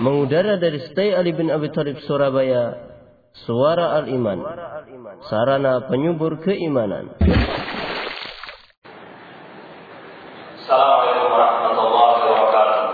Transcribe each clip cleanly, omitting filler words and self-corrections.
Mengudara dari Stay Ali bin Abi Thalib Surabaya, Suara Al-Iman, sarana penyubur keimanan. Assalamualaikum warahmatullahi wabarakatuh.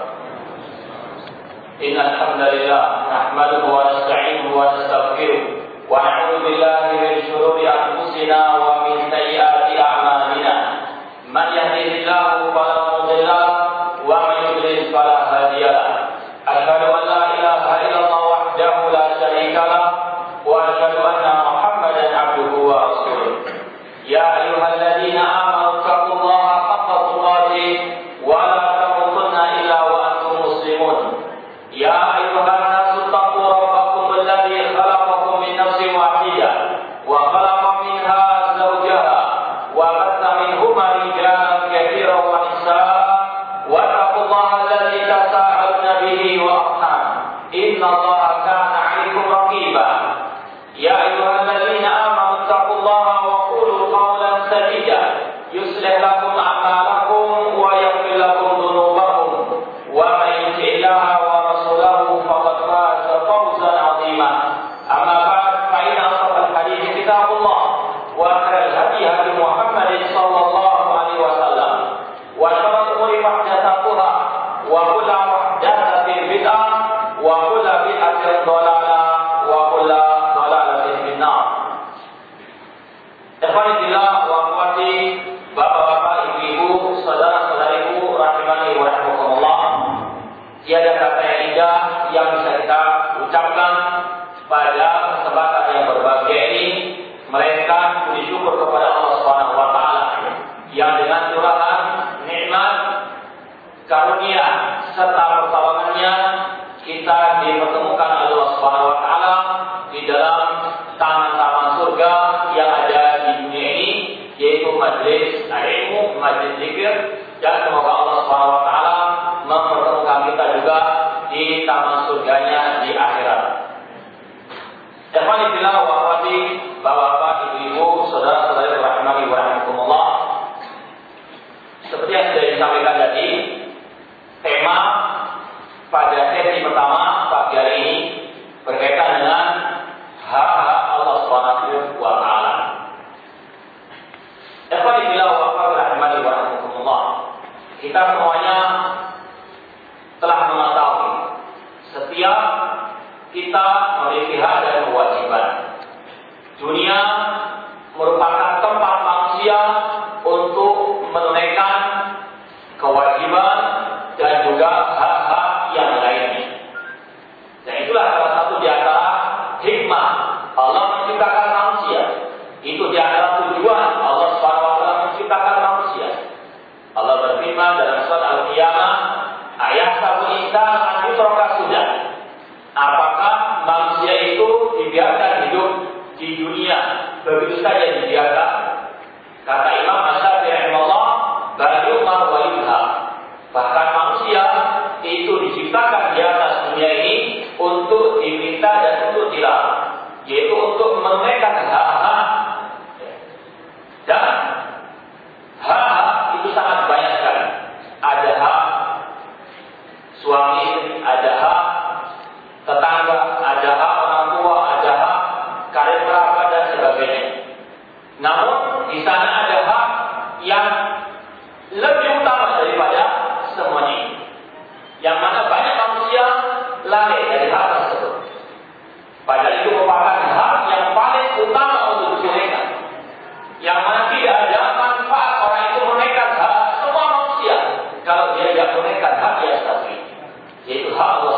Innal hamdalillah nahmaduhu wa nasta'inuhu wa nastaghfiruh wa na'udzu billahi min shururi anfusina wa min sayyiati a'malina. Man yahdihillahu fala mudilla lahu wa man yudlil fala hadiya lahu. Asyhadu an la ilaha illallah wahdahu la syarika lahu wa asyhadu anna Muhammadan abduhu wa rasuluh. Ya ayyuhalladzina amanu taqullaha haqqa tuqatih wa la tamutunna illa wa antum muslimun. Ya ayyuhan nasu taqu rabbakum alladzi khalaqakum min nafsin wahidah wa khalaqa minha zawjaha wa batha minhuma rijalan katsiran wa nisaa'a wa taqullaha alladzi tasaaluna bihi wa arham. Innallaha kana 'alaykum raqiba. Ya ayyuhalladzina amanu taqullaha wa qulu qawlan sadida yuslih lakum a'malakum wa yaghfir lakum dhunubakum wa man yuti'illaha wa rasulahu faqad faza fawzan 'azima. Amma ba'd, fa inna asdaqal hadits kitabullah wa khairal hadi hadi Muhammadin sallallahu alaihi wasallam wa sharral umuri muhdatsatuha wa kullu muhdatsatin bid'ah wa kullu bid'atin dhalalah wa kullu dhalalatin finnar. Alhamdulillah wa akhwati, bapak-bapak, ibu-ibu, saudara-saudariku rahimani wa rahimakumullah. Tiada kata yang indah yang bisa kita ucapkan pada kesempatan yang berbahagia ini melainkan puji syukur kepada Allah Subhanahu wa taala yang dengan curahan nikmat, karunia serta pertolongannya kita dipertemukan oleh Allah Subhanahu wa taala di dalam taman-taman surga yang ada di dunia ini, yaitu majelis ilmu, majelis zikir, dan semoga Allah Subhanahu wa taala mempertemukan kita juga di taman surganya di akhirat. Alhamdulillah wa akhwati, bapak-bapak, ibu-ibu, saudara-saudari rahimani wa rahimakumullah. Seperti yang sudah disampaikan tadi, tema pada sesi pertama pagi hari ini berkaitan dengan hak-hak Allah Subhanahu wa taala. Alhamdulillah wa rahmani wa rahmatullah. Kita semuanya telah mengetahui setiap kita memiliki hak dan kewajiban. Dunia merupakan tempat manusia untuk menunaikan kewajiban dan juga hak-hak yang lainnya. Dan itulah salah satu di antara hikmah Allah menciptakan manusia. Itu di antara tujuan Allah SWT menciptakan manusia. Allah berfirman dalam surat Al-Qiyamah, ayat 1 insan an-yutraka sudah. Apakah manusia itu dibiarkan hidup di dunia begitu saja dibiarkan? Kata Imam Asy-Syafi'i rahimahullah, bal yu'mar wa yunha. Bahkan manusia itu diciptakan di atas dunia ini untuk diminta dan untuk dilarang, yaitu untuk menunaikan hak-hak. Dan hak-hak itu sangat banyak sekali. Ada hak suami istri, ada hak tetangga, ada hak orang tua, ada hak karib kerabat dan sebagainya. Namun di sana ada hak yang lebih utama daripada semuanya ini, yang mana banyak manusia lalai dari hak tersebut. Padahal itu merupakan hak yang paling utama untuk ditunaikan, yang mana tidak ada manfaat orang itu menunaikan hak semua manusia kalau dia tidak menunaikan hak yang satu, yaitu hak Allah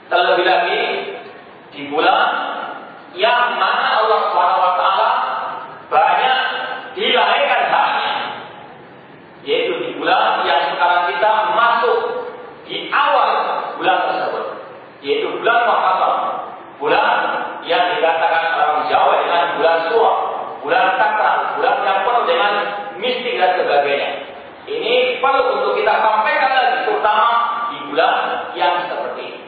Terlebih lagi di bulan yang mana Allah Subhanahu wa taala banyak dilahirkan haknya, yaitu di bulan yang sekarang kita masuk di awal bulan tersebut, yaitu bulan Muharram, bulan yang dikatakan orang Jawa dengan bulan Suro, bulan sakral, bulan yang penuh dengan mistik dan sebagainya. Ini perlu untuk kita sampaikan lagi, terutama di bulan yang seperti ini.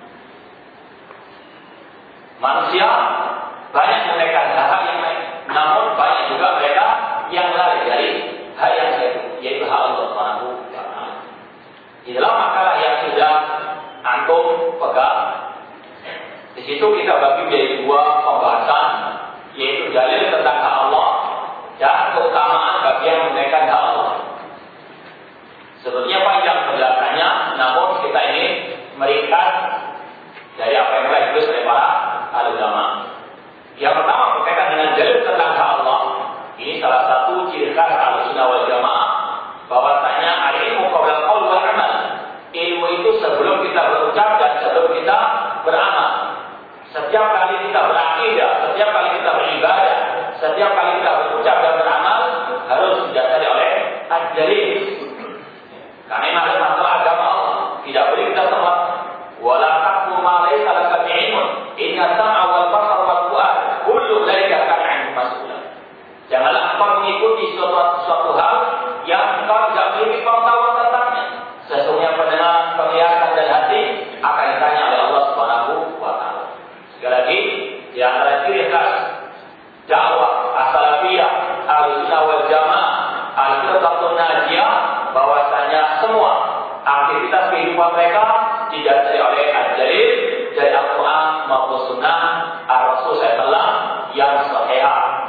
Manusia banyak mereka hal yang lain, namun banyak juga mereka yang lari dari hal yang satu, yaitu hal Allah Subhanahu wa taala. Di dalam makalah yang sudah antum pegang, di situ kita bagi menjadi dua pembahasan, yaitu dalil tentang hak Allah dan keutamaan bagi yang menunaikan hak Allah. Sebetulnya panjang penjelasannya, namun kita ini meringkas dari apa yang telah ditulis oleh para ulama. Yang pertama berkaitan dengan dalil tentang hak Allah. Ini salah satu ciri khas Ahlussunnah wal Jamaah, bahwasanya al-ilmu qabla al-qaul wal amal. Ilmu itu sebelum kita berucap dan sebelum kita beramal. Setiap kali kita berakidah, setiap kali kita beribadah, setiap kali kita berucap dan beramal harus didasari oleh ad-dalil. Karena ini adalah masalah agama Allah. Tidak boleh kita sempat wala taqfu ma laysa laka bi'ilmun inna sam'a wal basara wal fu'ad kullu dzalika kana 'anhu mas'ula. Janganlah engkau mengikuti suatu hal yang engkau tidak memiliki pengetahuan tentangnya. Sesungguhnya pendengaran, penglihatan dan hati akan ditanya oleh Allah Subhanahu wa taala. Sekali lagi, di antara ciri khas dakwah as-salafiyah Ahlussunnah wal Jamaah al-firqatun najiyah, bahwasanya semua aktivitas kehidupan mereka didasari oleh ad-dalil dari Al-Quran maupun Sunnah Ar-Rasul sallallahu yang sahih.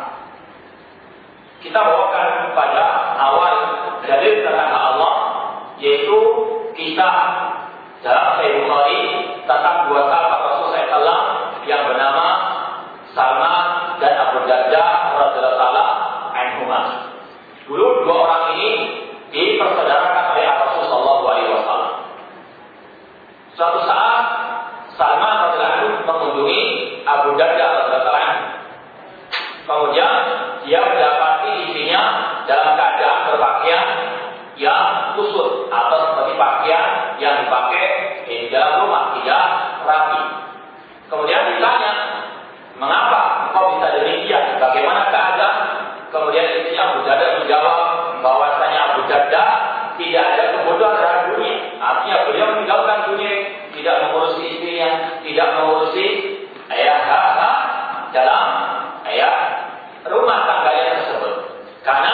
Kita bawakan pada awal dalil tentang Allah, yaitu kisah dalam Sahih Bukhari tentang dua sahabat Rasul sallallahu yang bernama Salman dan Abu Darda radhiyallahu anhuma. Dulu dua orang ini dipersaudarakan oleh Rasul sallallahu alaihi wasallam. Suatu saat Salman radhiyallahu anhu mengunjungi Abu Darda radhiyallahu anhu. Kemudian dia mendapati istrinya dalam keadaan berpakaian yang kusut atau seperti pakaian yang dipakai di dalam rumah, tidak rapi. Kemudian ditanya, mengapa engkau bisa demikian? Bagaimana keadaan? Kemudian istrinya Abu Darda menjawab bahwasanya Abu Darda tidak ada kebutuhan terhadap dunia. Artinya beliau meninggalkan dunia, tidak mengurusi istrinya, tidak mengurusi hak-hak dalam rumah tangganya tersebut. Karena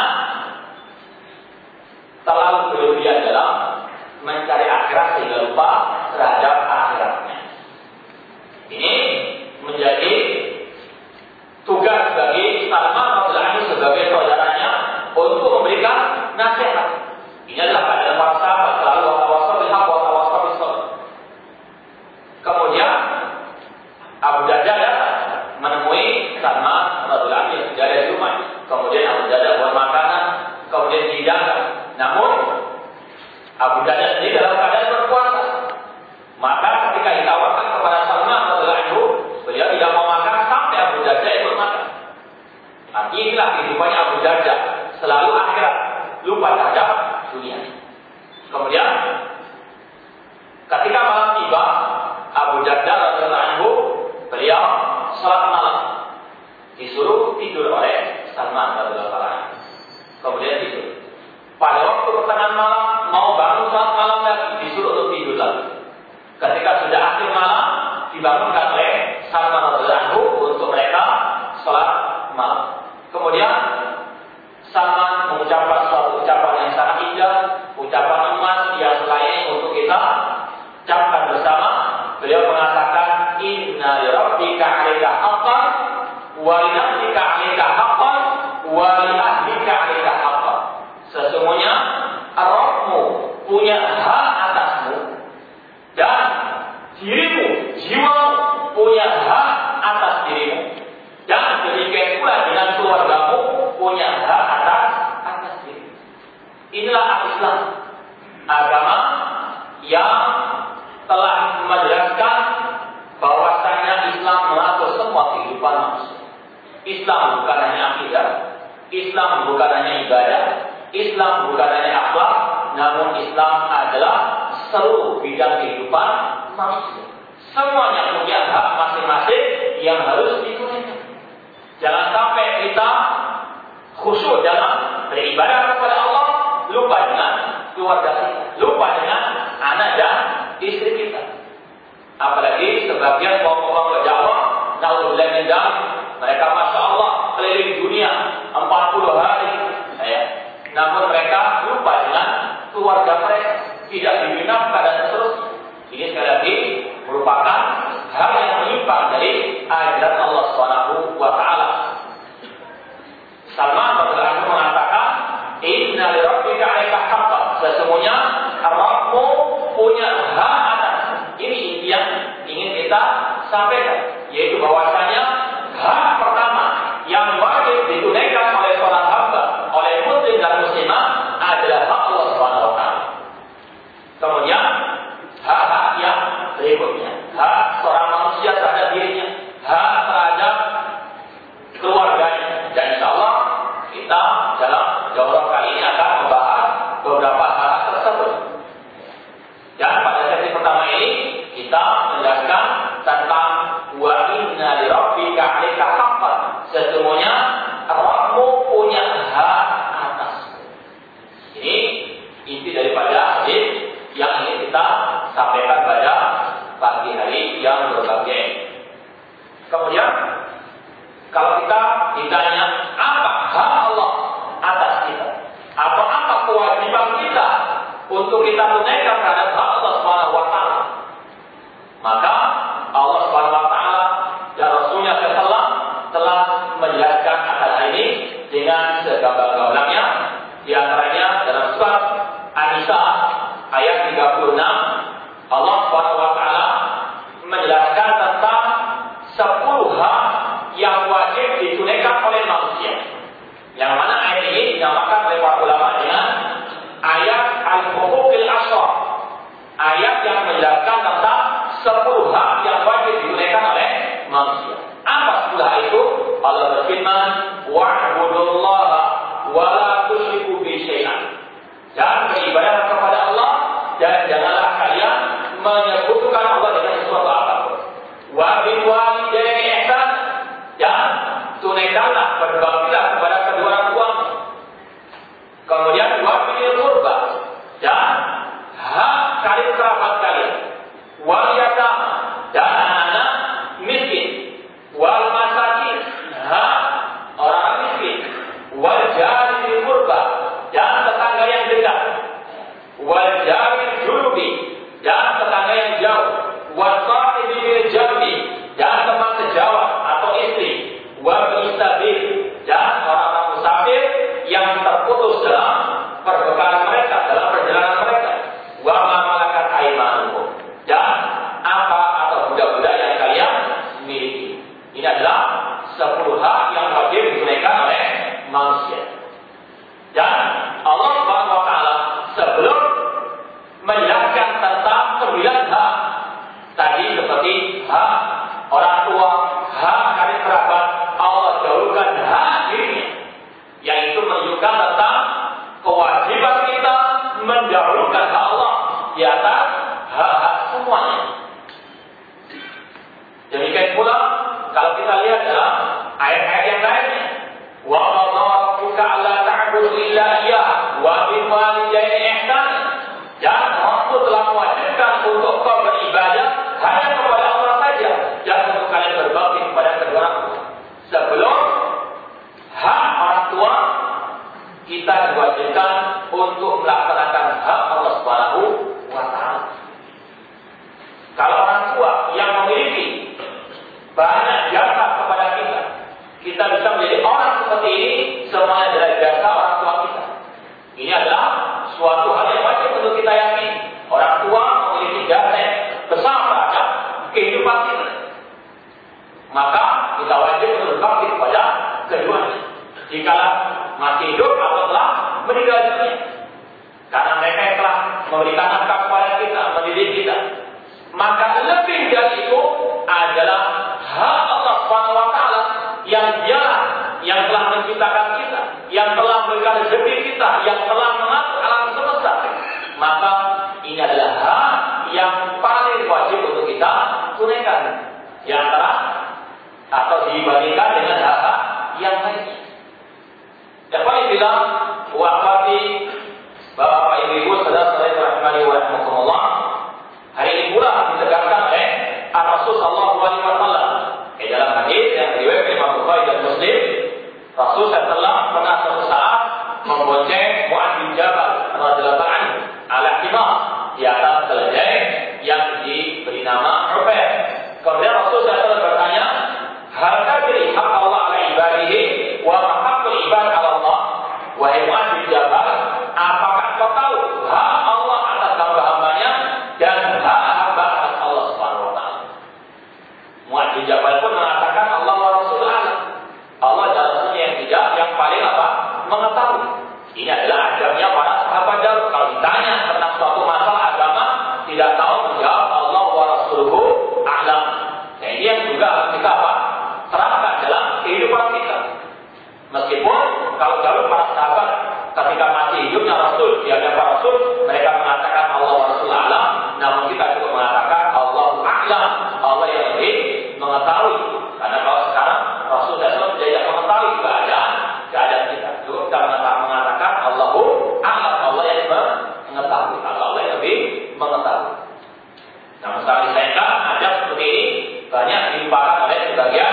terlalu berlebihan dalam mencari akhirat sehingga lupa terhadap akhiratnya. Ini menjadi tugas bagi Salman radhiyallahu anhu sebagai saudaranya untuk memberikan nasihat. Ini adalah keadaan para sahabat, selalu wasawasau bil haqq wa tawassaw bis sabr. Kemudian Abu Darda datang menemui Salman radhiyallahu anhu yang sudah ada di rumah. Kemudian Abu Darda buat makanan, kemudian dihidangkan. Namun Abu Darda sendiri dalam keadaan berpuasa. Maka ketika ditawarkan kepada Salman radhiyallahu anhu, beliau tidak mau makan sampai Abu Darda ikut makan. Artinya inilah kehidupannya Abu Darda, selalu akhirat, lupa terhadap dunia. Kemudian ketika malam tiba, Abu Darda radhiyallahu anhu, beliau salat malam, disuruh tidur oleh Salman radhiyallahu anhu. Kemudian tidur. Pada waktu pertengahan malam mau bangun salat malam lagi, disuruh untuk tidur lagi. Ketika sudah akhir malam, dibangunkan oleh Salman radhiyallahu anhu untuk mereka salat malam. Kemudian Salman mengucapkan suatu ucapan yang sangat indah, ucapan emas yang layak untuk kita ucapkan bersama. Beliau mengatakan, Inna li rabbika 'alaika haqqan wa li nafsika 'alaika haqqan wa li ahlika 'alaika haqqan. Sesungguhnya Rabbmu punya hak atasmu dan dirimu, jiwamu punya hak atas dirimu. Dan demikian pula dengan keluargamu punya hak atas dirimu. Inilah Islam, agama yang telah menjelaskan Islam bukan hanya akidah, Islam bukan hanya ibadah, Islam bukan hanya akhlak, namun Islam adalah seluruh bidang kehidupan manusia. Semuanya punya hak masing-masing yang harus ditunaikan. Jangan sampai kita khusyuk dalam beribadah kepada Allah, lupa dengan keluarga kita, lupa dengan anak dan istri kita. Apalagi sebagian kaum-kaum berdakwah, naudzubillah min dzalik, mereka masya Allah keliling dunia 40 hari, namun mereka lupa dengan keluarga mereka, tidak dibina dan seterusnya. Ini sekali lagi merupakan hal yang menyimpang dari ajaran Allah Subhanahu wa taala. Salman radhiyallahu anhu mengatakan, "Inna li rabbika 'alaika haqqan." Sesungguhnya Rabbmu punya hak atas. Ini inti yang ingin kita sampaikan, yaitu bahwasanya hak pertama yang wajib ditunaikan oleh seorang hamba, oleh muslim dan muslimah adalah hak Allah Subhanahu wa taala. Kemudian hak-hak yang berikutnya, hak seorang manusia terhadap dirinya, hak terhadap keluarganya. Dan insyaallah kita dalam daurah kali ini akan membahas beberapa hal tersebut. Dan pada sesi pertama ini kita menjelaskan tentang wa inna li rabbika 'alaika haqqan. Sesungguhnya Rabbmu punya hak atas. Ini inti daripada hadis yang ingin kita sampaikan pada pagi hari yang berbahagia. Kemudian kalau kita ditanya apa hak Allah atas kita, atau apa kewajiban kita untuk kita tunaikan terhadap hak Allah Subhanahu wa taala, maka Allah Subhanahu wa taala dan Rasulnya sallallahu telah menjelaskan akan hal ini dengan segamblang-gamblangnya. Di antaranya dalam surat An-Nisa ayat 36, Allah Subhanahu wa taala menjelaskan tentang 10 hak yang wajib ditunaikan oleh manusia. Yang mana ayat ini dinamakan oleh para ulama dengan ayat Al-Huquqil Ashr. Ayat yang menjelaskan tentang 10 hak yang wajib ditunaikan oleh manusia. Apa 10 hak itu? Allah berfirman, "Wa'budullaha wa la tusyriku bihi syai'an." Dan beribadah kepada Allah dan janganlah kalian menyebutkan Allah dengan sesuatu apapun. Wa bil walidaini ihsan, dan tunaikanlah, berbaktilah kepada kedua orang tua. Kemudian wa bil qurba, dan hak karib kerabat kalian. Wal yatama, dan anak miskin. Wal masakin, hak orang miskin. Wal jari bil qurba, dan tetangga yang dekat. Wal jari junubi, dan tetangga yang jauh. Wal sahibi bil jambi, dan teman sejawat atau istri. Wal mustabil, dan orang-orang musafir yang terputus dalam perbekalan mereka, dalam perjalanan mereka. Wa ma malakat aymanukum, dan apa atau budak-budak yang kalian miliki. Ini adalah 10 hak yang wajib ditunaikan oleh manusia. Dan Allah Subhanahu wa taala sebelum menjelaskan tentang 9 hak tadi, seperti hak orang tua, hak karib kerabat, Allah dahulukan hak dirinya, yaitu menunjukkan tentang kewajiban kita mendahulukan hak Allah di atas hak-hak semuanya. Demikian pula kalau kita lihat dalam ayat-ayat yang lainnya, wa qadara rabbuka alla ta'budu illa iyyah wa bil walidayni ihsan, dan Allah telah mewajibkan untuk kau beribadah hanya kepada Allah saja, dan untuk kalian berbakti kepada kedua orang tua. Sebelum hak orang tua, kita diwajibkan untuk melaksanakan hak Allah Subhanahu wa taala. Kalau orang tua yang memiliki banyak jasa kepada kita, kita bisa menjadi orang seperti ini, semuanya adalah jasa orang tua kita. Ini adalah suatu hal yang wajib untuk kita yakini. Orang tua memiliki jasa yang besar terhadap kehidupan kita, maka kita wajib untuk berbakti kepada keduanya, jika masih hidup atau telah meninggal dunia. Karena mereka yang telah memberikan nafkah kepada kita, mendidik kita, maka lebih dari itu adalah hak Allah Subhanahu wa taala yang Dia yang telah menciptakan kita, yang telah memberikan rezeki kita, yang telah mengatur alam semesta, maka ini adalah hak yang paling wajib untuk kita tunaikan di antara atau dibandingkan dengan hak yang lainnya. Dapat bilang wafati Bapak Ibu saudara-saudara rahimani wa rahimakumullah, hari ini pula ditegaskan oleh Rasul sallallahu alaihi wasallam dalam hadis yang diriwayatkan Imam Bukhari dan Muslim. Rasul sallallahu pernah suatu saat membonceng Mu'adz bin Jabal radhiyallahu anhu ala himar di atas keledai yang diberi nama Ubaid. Kemudian Rasul sallallahu bertanya, "Hal tadri haqq Allah ala ibadihi wa ma haqqul ibad ala Allah?" Wahai Mu'adz bin Jabal, apakah kau tahu hak Allah atas hamba-hambanya dan hak hamba atas Allah Subhanahu wa taala? Mu'adz bin Jabal pun mengatakan Allah wa Rasul a'lam. Allah dan Rasulnya yang tidak, yang paling apa? Mengetahui. Ini adalah adabnya para sahabat dahulu. Kalau ditanya tentang suatu masalah agama, tidak tahu menjawab Allah wa Rasuluhu a'lam. Nah, ini yang juga harus kita apa? Terapkan dalam kehidupan kita. Meskipun kalau dahulu para sahabat ketika masih hidupnya Rasul, di hadapan Rasul, mereka mengatakan Allah wa Rasul a'lam, namun kita juga mengatakan Allah a'lam, Allah yang lebih mengetahui. Karena kalau sekarang Rasul SAW tidak mengetahui keadaan kita. Juga kita mengatakan Allahu a'lam, Allah yang mengetahui, Allah yang lebih mengetahui. Namun setelah disayangkan adab seperti ini banyak dilupakan oleh sebagian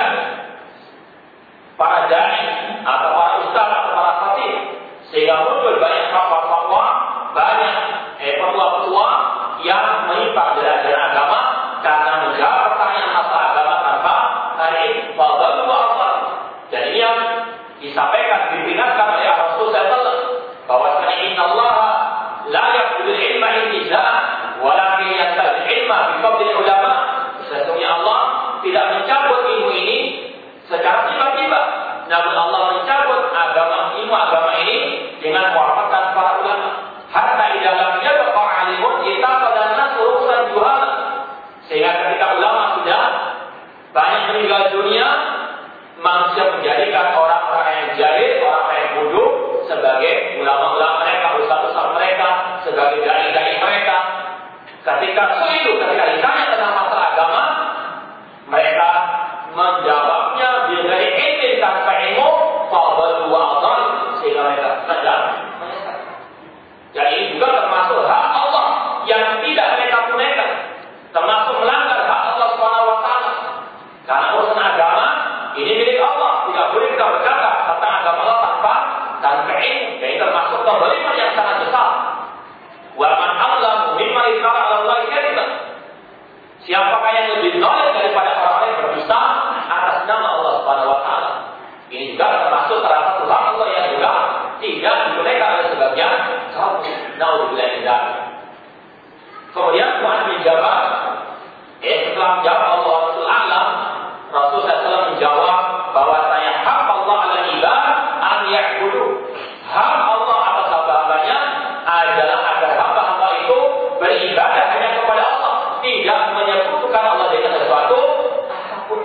para dai atau para ustaz atau para khatib, sehingga muncul banyak fatwa-fatwa, banyak petua-petua yang menyimpang dari ajaran agama karena menjawab pertanyaan masalah agama tanpa ilmu. Fadhlu wa Allah. Dan ini yang disampaikan, diperingatkan oleh Rasul sallallahu bahwasanya innallaha la yaqbulu ilma intizaa walakin yaqbulu ilma bi fadli ulama. Sesungguhnya Allah tidak mencabut ilmu ini secara tiba-tiba, namun Allah mencabut ilmu agama ini dengan muafakat para ulama. Hatta di dalamnya bapak alimun kita pada nas urusan juhala, sehingga ketika ulama sudah banyak meninggal dunia, manusia menjadikan orang-orang yang jahil, orang-orang yang bodoh sebagai ulama-ulama mereka, ustaz-ustaz mereka, sebagai dai-dai mereka. Ketika ditanya tentang masalah agama, mereka menjawabnya dari ilmu tanpa ilmu, fadhlu wa adhan, sehingga mereka sadar menyesal. Dan ini juga termasuk hak Allah yang tidak mereka tunaikan, termasuk melanggar hak Allah Subhanahu wa taala. Karena urusan agama ini milik Allah, tidak boleh kita berkata tentang agama Allah tanpa ilmu. Jadi termasuk kezaliman yang sangat besar. Wa man a'lamu mimman iftara 'ala Allahi kadiban. Siapakah yang lebih zalim daripada orang-orang yang berdusta atas nama Allah Subhanahu wa taala? Ini juga termasuk salah satu hak Allah yang juga tidak ditunaikan oleh sebagian kaum. Naudzubillah min dzalik. Kemudian Mu'adz bin Jabal setelah menjawab Allah Rasul a'lam, Rasul SAW menjawab bahwasanya hak Allah 'ala ibad an ya'budu. Hak Allah atas hamba-hambanya adalah agar hamba-hamba itu beribadah hanya kepada Allah, tidak menyekutukan Allah dengan sesuatu apapun.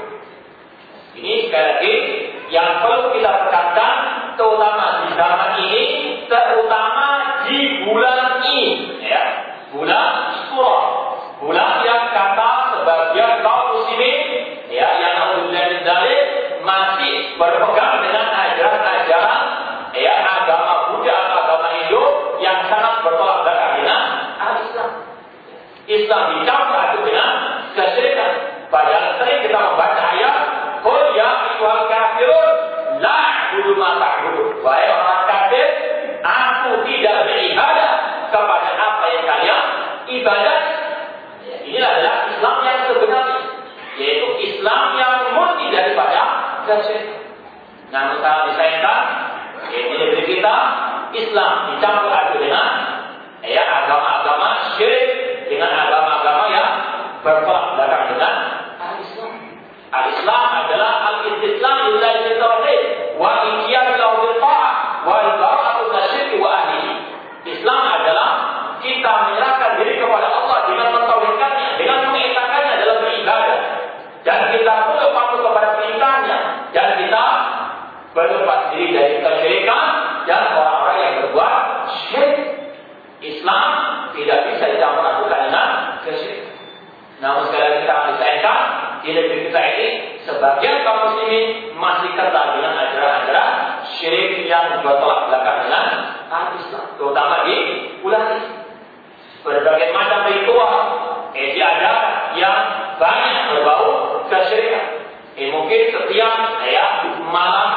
Ini sekali lagi yang perlu kita tekankan, terutama di zaman ini, terutama di bulan ini, ya, bulan Surah, bulan yang kata sebagian kaum muslimin, ya, yang naudzubillah min dzalik, masih berpegang dengan ajaran-ajaran, ya, agama Buddha atau agama Hindu yang sangat bertolak belakang dengan al-Islam. Islam dicampur aduk dengan kesyirikan. Padahal sering kita membaca ayat, "Qul ya ayyuhal kafirun la a'budu ma ta'budun." Wahai orang kafir, aku tidak beribadah kepada apa yang kalian ibadah. Inilah adalah Islam yang sebenarnya, yaitu Islam yang murni daripada kesyirikan. Namun sangat disayangkan, yaitu negeri kita Islam dicampur aduk dengan agama-agama syirik, dengan agama-agama yang bertolak belakang dengan al-Islam. Al-Islam adalah al-istislam lillahi bil tauhid wa iqyam lahu bil ta'ah wa al-bara'atu minasy-syirki wa ahlihi. Islam adalah kita menyerahkan diri kepada Allah dengan mentauhidkannya, dengan mengesahkannya dalam beribadah, dan kita tunduk patuh kepada perintahnya, dan kita tidak bisa dicampur adukan dengan kesyirikan. Namun sekali lagi kita disayangkan di negeri kita ini sebagian kaum muslimin masih kental dengan ajaran-ajaran syirik yang bertolak belakang dengan Islam, terutama di bulan ini. Berbagai macam ritual ada yang banyak berbau kesyirikan. Mungkin setiap malam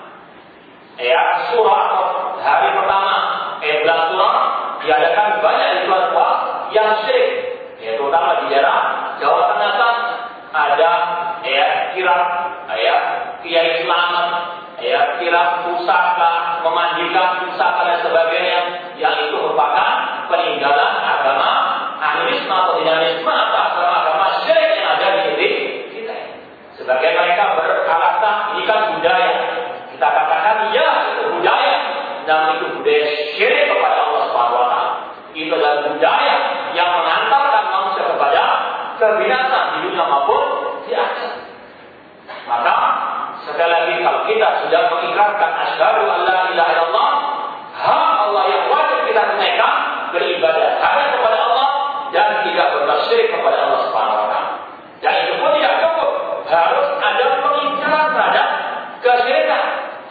surah atau hari pertama bulan surah diadakan banyak ritual yang syirik. Terutama di daerah Jawa Tengah kan ada kirap Kiai Selamat, kirap pusaka, memandikan pusaka dan sebagainya, yang itu merupakan peninggalan agama animisme atau dinamisme atau agama syirik yang ada di negeri kita. Sebagai mereka beralasan ini kan budaya, kita katakan ya itu budaya, namun itu budaya syirik kepada Allah SWT. Itu adalah budaya yang mengantarkan manusia kepada kebinasaan di dunia maupun di akhirat. Maka sekali lagi kalau kita sudah mengikrarkan asyhadu an la ilaha illallah, hak Allah yang wajib kita tunaikan, beribadah hanya kepada Allah dan tidak berbuat syirik kepada Allah Subhanahu wa taala. Dan itu pun tidak cukup, harus ada pengingkaran terhadap kesyirikan.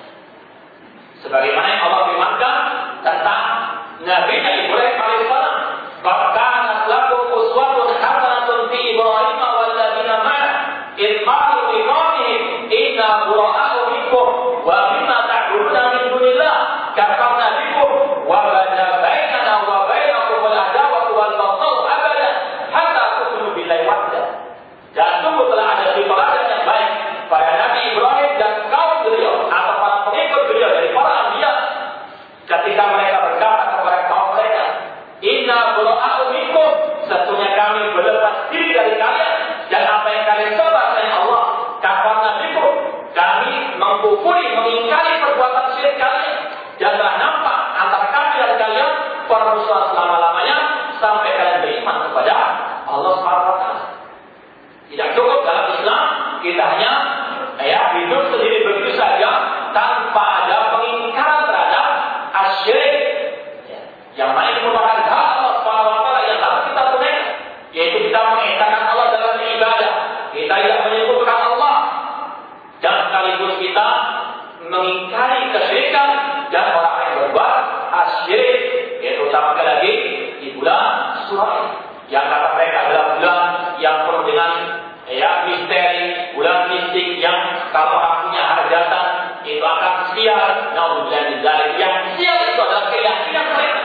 Sebagaimana yang Allah firmankan tentang Nabi Ibrahim alaihissalam, "Kanat lakum uswatun hasanatun fi Ibrahim wal ladzina ma'ahu idh qalu liqaumihim inna bura'a'u minkum wa mimma ta'buduna min dunillah kafarna bikum wa bada bainana wa bainakum al-adawatu wal baghdha'u abadan hatta tu'minu billahi wahdah." Dan sungguh telah ada teladan yang baik pada Nabi Ibrahim dan kaum beliau atau para pengikut beliau dari para anbiya ketika mereka berkata kepada kaum mereka, "Inna bura'a'u minkum," sesungguhnya kami berlepas diri dari kalian dan apa yang kalian sembah selain Allah. Kafarna bikum, kami mengkufuri, mengingkari perbuatan syirik kalian, dan telah nampak antara kami dan kalian permusuhan selama-lamanya sampai kalian beriman kepada Allah SWT. Tidak cukup dalam Islam kita hanya hidup sendiri begitu saja tanpa ada pengingkaran terhadap asyirik, yang mana ini merupakan hak Allah SWT yang harus kita tunaikan, yaitu kita mengesahkan Allah dalam ibadah, kita tidak menyebutkan Allah, dan sekaligus kita mengingkari kesyirikan dan orang yang berbuat asyirik, yaitu terutama lagi di bulan surah yang kata mereka adalah bulan yang penuh dengan misteri, bulan mistik yang kalau orang punya hajatan itu akan sial. Naudzubillah min dzalik, yang sial itu adalah keyakinan mereka.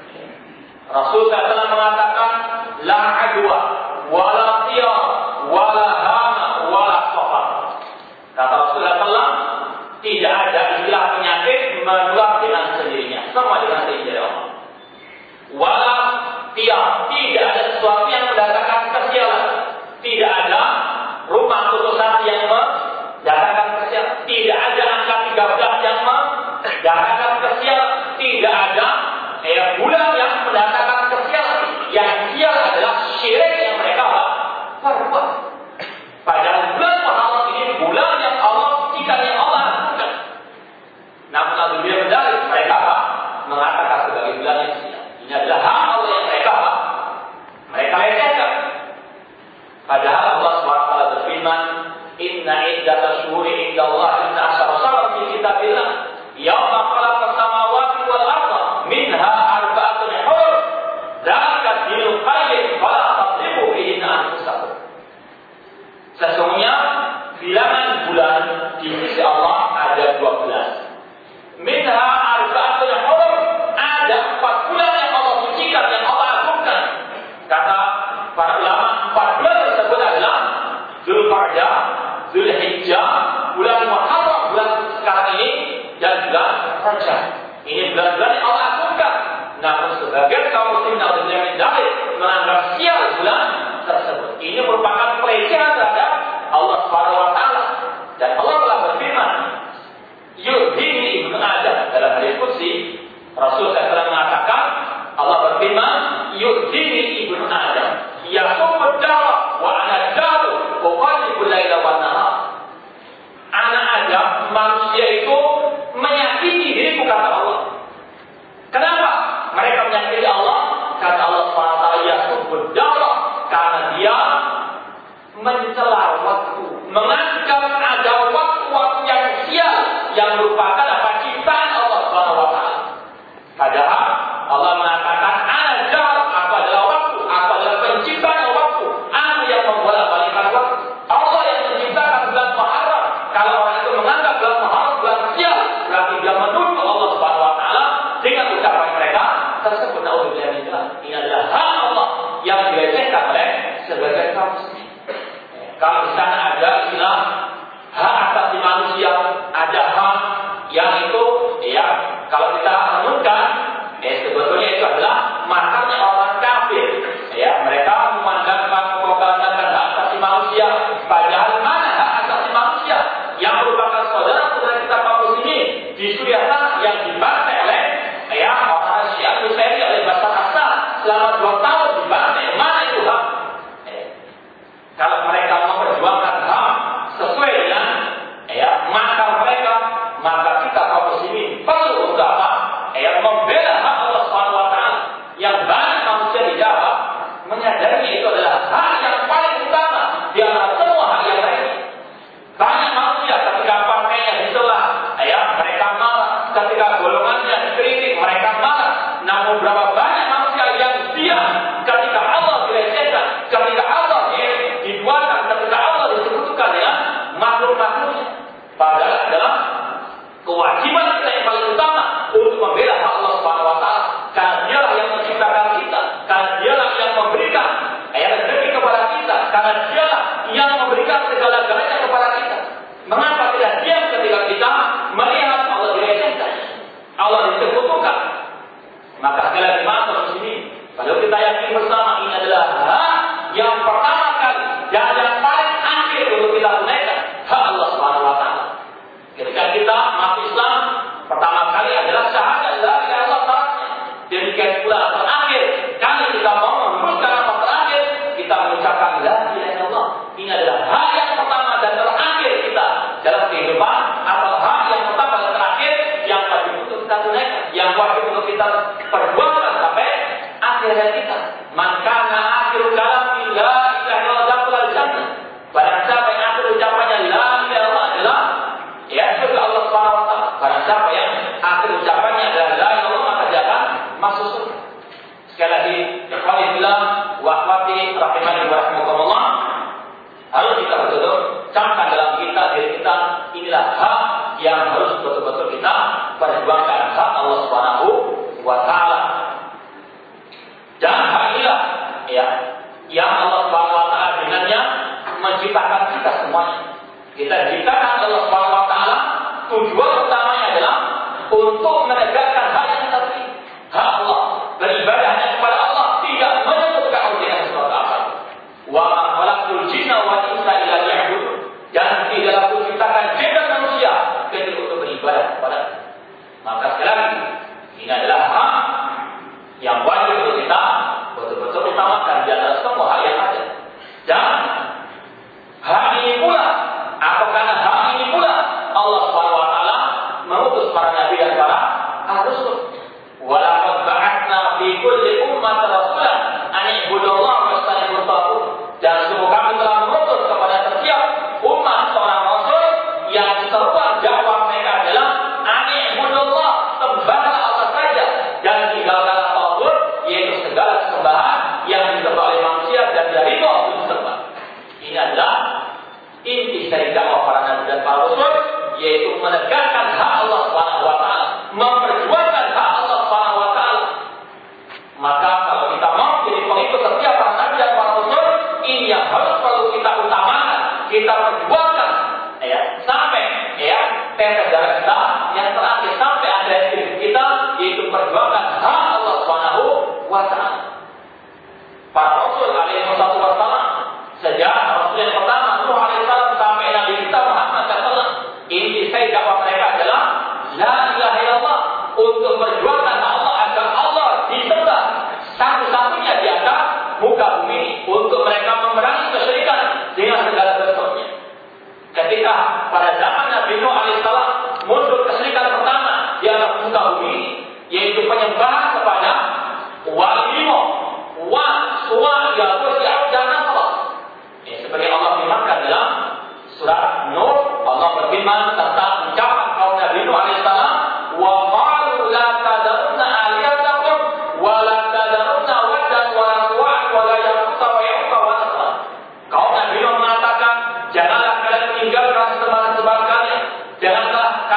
Rasul SAW mengatakan la adwa wala tiyar wala hama wala safar. Kata Rasulullah SAW, tidak ada istilah penyakit menular dengan sendirinya, semua dengan seizin Allah. Wala tiyar, tidak ada sesuatu yang mendatangkan kesialan. Tidak ada rumah putus yang mendatangkan kesialan. Tidak ada angka 13 yang mendatangkan kesialan. Tidak ada bulan yang mendatangkan kesialan. Yang sial adalah syirik yang mereka perbuat. Padahal bulan Muharram ini bulan yang Allah sucikan, yang Allah lakukan. Namun alhamdulillah dari mereka mengatakan sebagai bulan yang sial. Ini adalah hak Allah yang mereka lecehkan. Padahal Allah SWT berfirman, "Inna iddatash syuhuri indallahi 12 syahran fi kitabillah, yauma khalaqas samawati wal arda, minha arba'atun hurum, dzalika dinul qayyim, fala tadribu fihinna anfusakum." Sesungguhnya bilangan bulan di sisi Allah ada 12. Minha arba'atun hurum, ada 4 bulan yang Allah sucikan, yang Allah agungkan. Kata para ulama, 4 bulan tersebut adalah Dzulqa'dah, Dzulhijjah, bulan Muharram, bulan sekarang ini, dan bulan Rajab. Ini bulan-bulan yang Allah agungkan. Namun sebagian kaum muslimin menganggap sial bulan tersebut. Ini merupakan pelecehan terhadap Allah SWT. Dan Allah telah berfirman, "Yu'dini ibnu Adam," dalam hadis qudsi Rasul SAW mengatakan, Allah berfirman, "Yu'dini ibnu Adam, yasumud dara wa ana daru uqallibul laila wan nahar." Anak Adam, manusia itu menyakiti diriku, kata Allah. Kenapa mereka menyakiti Allah? Kata Allah merupakan apa? Ciptaan Allah Subhanahu wa taala. Padahal Allah mengatakan ajal apa adalah waktu, apa adalah penciptaan waktu, apa yang membolak-balikkan waktu. Allah yang menciptakan bulan Muharram. Kalau orang itu menganggap bulan Muharram bulan sial, berarti dia menuduh Allah Subhanahu wa taala dengan ucapan mereka tersebut. Ini adalah hak Allah yang dilecehkan oleh sebagian kaum muslimin. Kalau di sana ada istilah hak asasi manusia, ada hak yang itu ya kalau kita renungkan sebetulnya itu adalah makamnya orang kafir. Ya, mereka memandangkan hak asasi manusia, padahal mana hak asasi manusia yang merupakan saudara-saudara kita kaum muslimin di Suriah sana yang dibantai oleh ya orang Syiah Nusayri oleh Bashar Assad selama 2 tahun dibantai. Mana itu hak? Kalau mereka memperjuangkan hak sesuai dengan ya makam mereka, maka kita kaum muslimin perlu untuk apa? Membela hak Allah Subhanahu wa taala yang banyak manusia di Jawa menyadari itu adalah hak yang paling utama di antara semua hak yang lain. Banyak manusia ketika partainya diselah, mereka marah. Ketika golongannya dikritik, mereka marah. Namun berapa banyak manusia yang diam ketika Allah dilecehkan, ketika Allah dibuatkan, ketika Allah disebutkan dengan makhluk-makhluknya. Padahal adalah kewajiban kita yang paling utama untuk membela hak Allah Subhanahu wa taala. Karena dialah yang menciptakan kita, karena dialah yang memberikan rezeki kepada kita, karena dialah yang memberikan segala-galanya kepada kita. Mengapa tidak diam ketika kita melihat Allah dilecehkan, Allah disekutukan? Maka sekali lagi maaf muslimin, kalau kita yakin bersama ini adalah hak yang pertama kali dan yang paling akhir untuk kita tunaikan, hak Allah Subhanahu wa taala. Ketika kita masuk Islam, pertama kali adalah syahadat la ilaha illallah. Demikian pula terakhir kali kita mau meneruskan apa terakhir, kita mengucapkan la ilaha illallah. Ini adalah hak yang pertama dan terakhir kita dalam kehidupan, atau hak yang pertama dan terakhir yang wajib untuk kita tunaikan, yang wajib untuk kita perjuangkan sampai akhir hayat kita. Man kana akhiru kalami la ilaha illallah dakhala jannah. Barang siapa yang akhir ucapannya la ilaha illallah adalah surga Allah Subhanahu wa taala. Barang siapa yang akhir ucapannya adalah la ilaha illallah, maka dia akan masuk surga. Sekali lagi, ikhwani fillah wa akhwati rahimani wa rahimakumullah, harus kita betul-betul camkan dalam diri kita, inilah hak yang harus betul-betul kita perjuangkan, hak Allah Subhanahu wa taala. Dan hak inilah yang Allah Subhanahu wa taala dengannya menciptakan kita semuanya. Kita diciptakan Allah Subhanahu wa taala, tujuan utamanya adalah untuk menegakkan hak yang tadi, hak Allah, beribadahnya kepada Allah, tidak menyebutkan Allah dengan sesuatu apa. Wa ma khalaqtul jinna wal insa illa liya'budun. Dan tidaklah aku ciptakan jin dan manusia kecuali untuk beribadah kepada. Maka sekali lagi, ini adalah hak yang wajib untuk kita betul-betul utamakan di antara semua hal yang ada. Dan hak ini pula, atau karena hak ini pula Allah Subhanahu wa taala mengutus para nabi dan para rasul. Wa laqad ba'atsna fi kulli ummatin rasulan an i'budullaha wa istanibu taghut. Dan sungguh kami telah mengutus kepada setiap umat seorang rasul yang seruan dakwah mereka adalah an i'budullah, sembahlah Allah saja dan tinggalkanlah taghut, yaitu segala sembahan yang disembah oleh manusia dan dari Allah disembah. Ini adalah inti dari dakwah para nabi dan para rasul, yaitu menegakkan hak Allah Subhanahu wa taala, memperjuangkan hak Allah Subhanahu wa taala. Maka kalau kita mau jadi pengikut setiap para nabi dan para rasul, ini yang harus perlu kita utamakan, kita perjuangkan sampai tetes darah kita yang terakhir, sampai akhir hidup kita, yaitu perjuangkan hak Allah Subhanahu wa taala. Para rasul alaihi wasallam, sejak rasul yang pertama Nuh alaihissalam sampai Nabi kita Muhammad sallallahu, inti dakwah mereka adalah la ilaha illallah, untuk perjuangkan Allah agar Allah disembah satu-satunya di atas muka bumi, untuk mereka memerangi kesyirikan dengan segala bentuknya. Ketika pada zaman Nabi Nuh alaihissalam muncul kesyirikan pertama di atas muka bumi, yaitu penyembahan kepada walimo, suwa, yahud, dan nasrani. Seperti Allah firmankan dalam surat Nur, Allah berfirman tentang ucapan kaum Nabi Nuh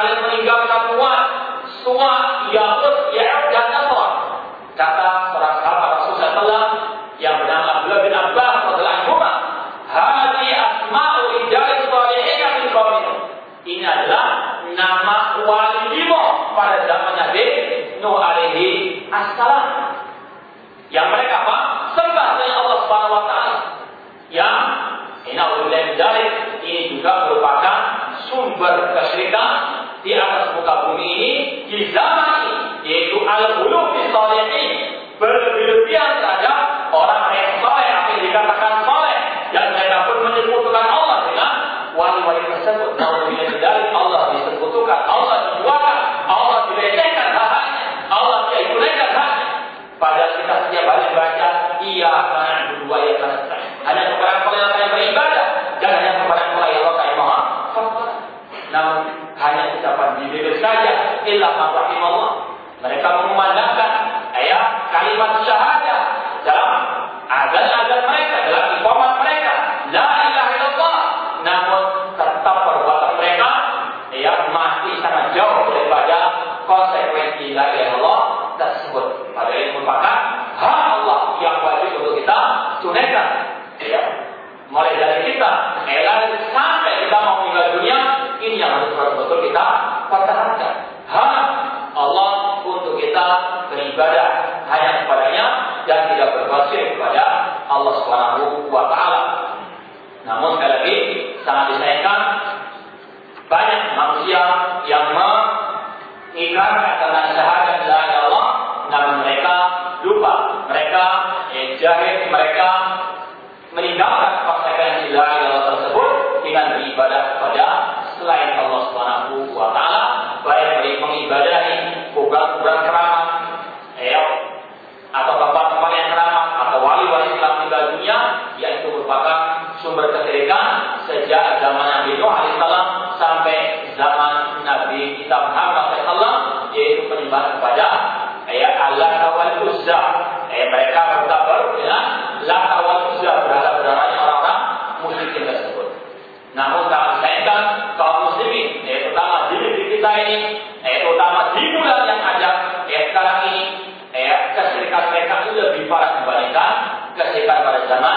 kalian meninggalkan semua Yahud, dan Nasrani. Kata seorang sahabat Rasulullah SAW yang bernama Abdullah bin Abbas radhiyallahu anhu, "Hadhi asma'u rijal shalihin min qaumihim." Ini adalah nama wali lima pada zaman Nabi Nuh alaihi assalam. Yang mereka apa? Sembah kepada Allah Subhanahu wa taala. Yang ini juga merupakan sumber kesyirikan di atas muka bumi ini di zaman ini, yaitu al-ghulu fi shalihin, berlebihan terhadap orang yang saleh, apa yang dikatakan saleh, dan mereka pun menyebutkan Allah dengan wali-wali tersebut. Naudzubillah, Allah disebutkan, Allah diduakan, Allah dilecehkan haknya, Allah digunaikan haknya. Padahal kita setiap hari baca iya karena dua ya karena hanya kepada Allah yang beribadah dan hanya kepada Allah yang maha. Namun hanya ucapan bibir saja, illa ma rahimallah. Mereka mengumandangkan kalimat syahadah dalam azan mereka, dalam iqamat mereka, la ilaha illallah. Namun tetap perbuatan mereka masih sangat jauh daripada konsekuensi la ilaha illallah tersebut. Padahal ini merupakan hak Allah yang wajib untuk kita tunaikan. Mulai dari kita sampai kita mau meninggal dunia, ini yang harus betul-betul kita pertahankan. Hak Allah untuk kita beribadah hanya kepadanya dan tidak berbasis kepada Allah Subhanahu wa taala. Namun sekali lagi sangat disayangkan banyak manusia yang mengikrarkan tentang syahadat la ilaha illallah, namun mereka lupa, mereka jahil, mereka meninggalkan konsekuensi la ilaha illallah tersebut dengan beribadah kepada selain Allah Subhanahu wa taala, baik dari mengibadahi kuburan keramat atau tempat-tempat yang keramat atau wali-wali telah meninggal dunia, yaitu merupakan sumber kesyirikan sejak zaman Nabi Nuh alaihissalam sampai zaman Nabi kita Muhammad sallallahu, yaitu penyembahan kepada Allah wal Uzza. Mereka bertabar dengan Lata wal Uzza, berhala-berhala orang-orang musyrikin tersebut. Namun sangat disayangkan kaum muslimin, terutama di negeri kita ini, terutama di bulan yang ada sekarang ini, kesyirikan mereka itu lebih parah dibandingkan kesyirikan pada zaman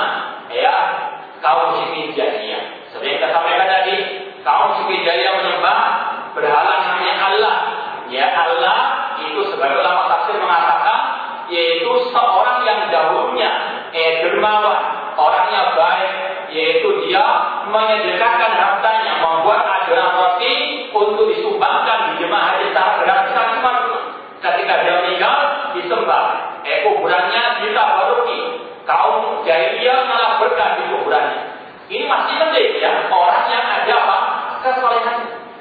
kaum muslimin jahiliyah. Seperti yang kita sampaikan tadi, kaum muslimin jahiliyah menyembah berhala namanya Allah. Allah itu sebagai ulama tafsir mengatakan, yaitu seorang yang dahulunya dermawan, orangnya baik, yaitu dia menyedekahkan hartanya, membuat adonan roti untuk disumbangkan di jemaah haji secara gratisan cuma ketika dia meninggal disembah. Kuburannya ditabaruki, kaum jahiliyah malah berkah di kuburannya. Ini masih penting orang yang ada apa? Kesolehan.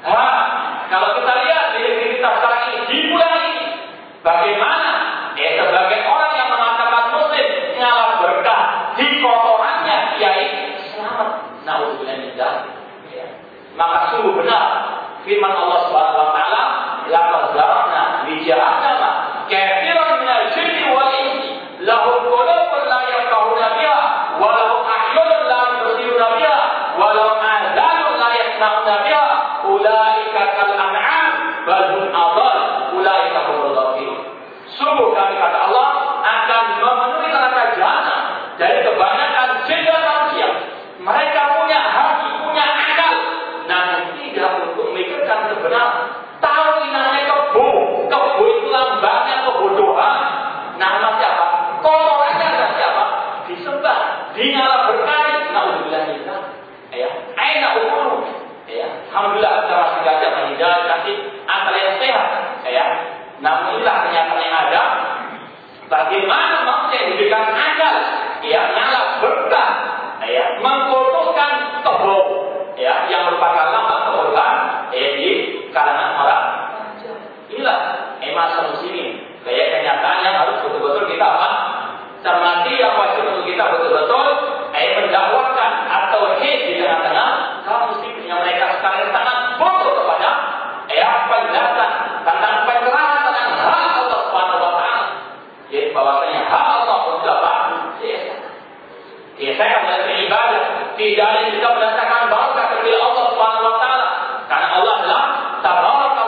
Kalau kita lihat di negeri kita sekarang ini, di bulan ini, bagaimana sebagai orang yang mengatakan muslim ngalah berkah di kotorannya kiai selamat. Naudzubillah min dzalik. Maka sungguh benar firman Allah Subhanahu wa taala, laqad zara'na li jahannama katsiran minal jinni wal insi lahum qulubun la yafqahuna biha wa lahum a'yunun la yubsiruna biha wa lahum adhanun la yasma'una biha ulaika kal an'am bal hum adall ulaika humul ghafilun. Sungguh kami kata Allah akan memenuhi neraka jahanam dari kebanyakan jin dan manusia. Mereka punya hati, punya akal, namun tidak untuk memikirkan kebenaran. Tahu ini namanya kebo. Kebo itu lambangnya kebodohan. Nama siapa? Kotorannya adalah siapa? Disembah, dinyala berkali. Naudzubillah min dzalik. Aina umur. Alhamdulillah kita masih gajah menghindar kasih akal yang sehat. Namun inilah kenyataan yang ada. Bagaimana manusia diberikan akal, nyala berkah, mengkotorkan kebo, yang merupakan lambang kebodohan di kalangan orang. Inilah masa muslimin. Kenyataan yang harus betul-betul kita cermati, yang wajib untuk kita betul-betul mendakwakan atau di tengah-tengah kaum muslimin yang mereka sekarang sangat bodoh kepada penjelasan tentang pencerahan tentang hak Allah Subhanahu wa taala. Jadi bahwasanya hak Allah untuk apa? Saya dalam beribadah tidak ada juga berdasarkan bahasa kepada Allah Subhanahu wa taala. Karena Allah adalah tabaraka